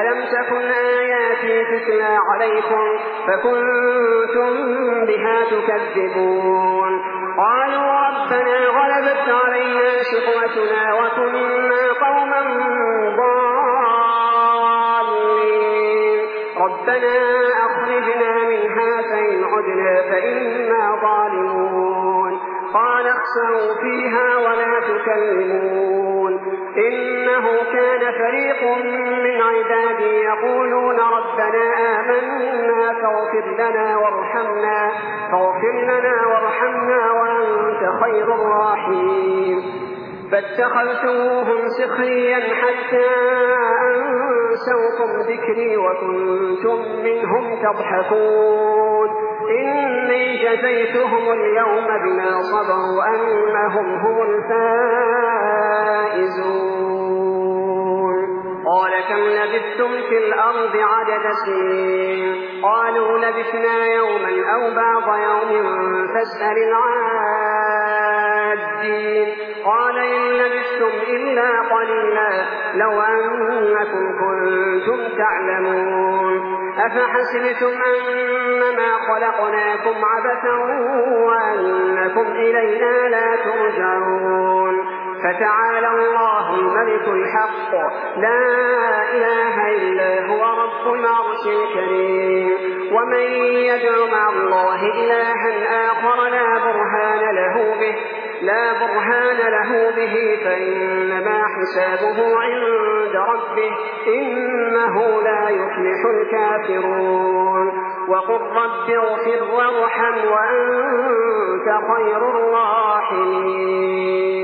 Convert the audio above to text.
ألم تكن آياتي تتلى عليكم فكنتم بها تكذبون قالوا ربنا غلبت علينا شقوتنا وكنا قوما ضالين ربنا أخرجنا منها فإن عدنا فإنا ظالمون قال اخسئوا فيها ولا تكلمون إنه كان فريق من عبادي يقولون ربنا آمنا فاغفر لنا وارحمنا وأنت خير الراحمين فاتخذتموهم سخريا حتى أنسوكم ذكري وكنتم منهم تضحكون إني جزيتهم اليوم بما صبروا أنهم هم الفائزون قال كم لبثتم في الأرض عدد سنين قالوا لبثنا يوما أو بعض يوم فاسأل العادين قال إن لبثتم إلا قليلا لو أنكم كنتم تعلمون أفحسبتم أنما خلقناكم عبثا وأنكم إلينا لا ترجعون فتعالى الله الملك الحق لا إله إلا هو رب العرش الكريم ومن يدع مع الله إلها آخر لا برهان له به فإنما حسابه عند ربه إنه لا يفلح الكافرون وقل رب اغفر وارحم وأنت خير الراحمين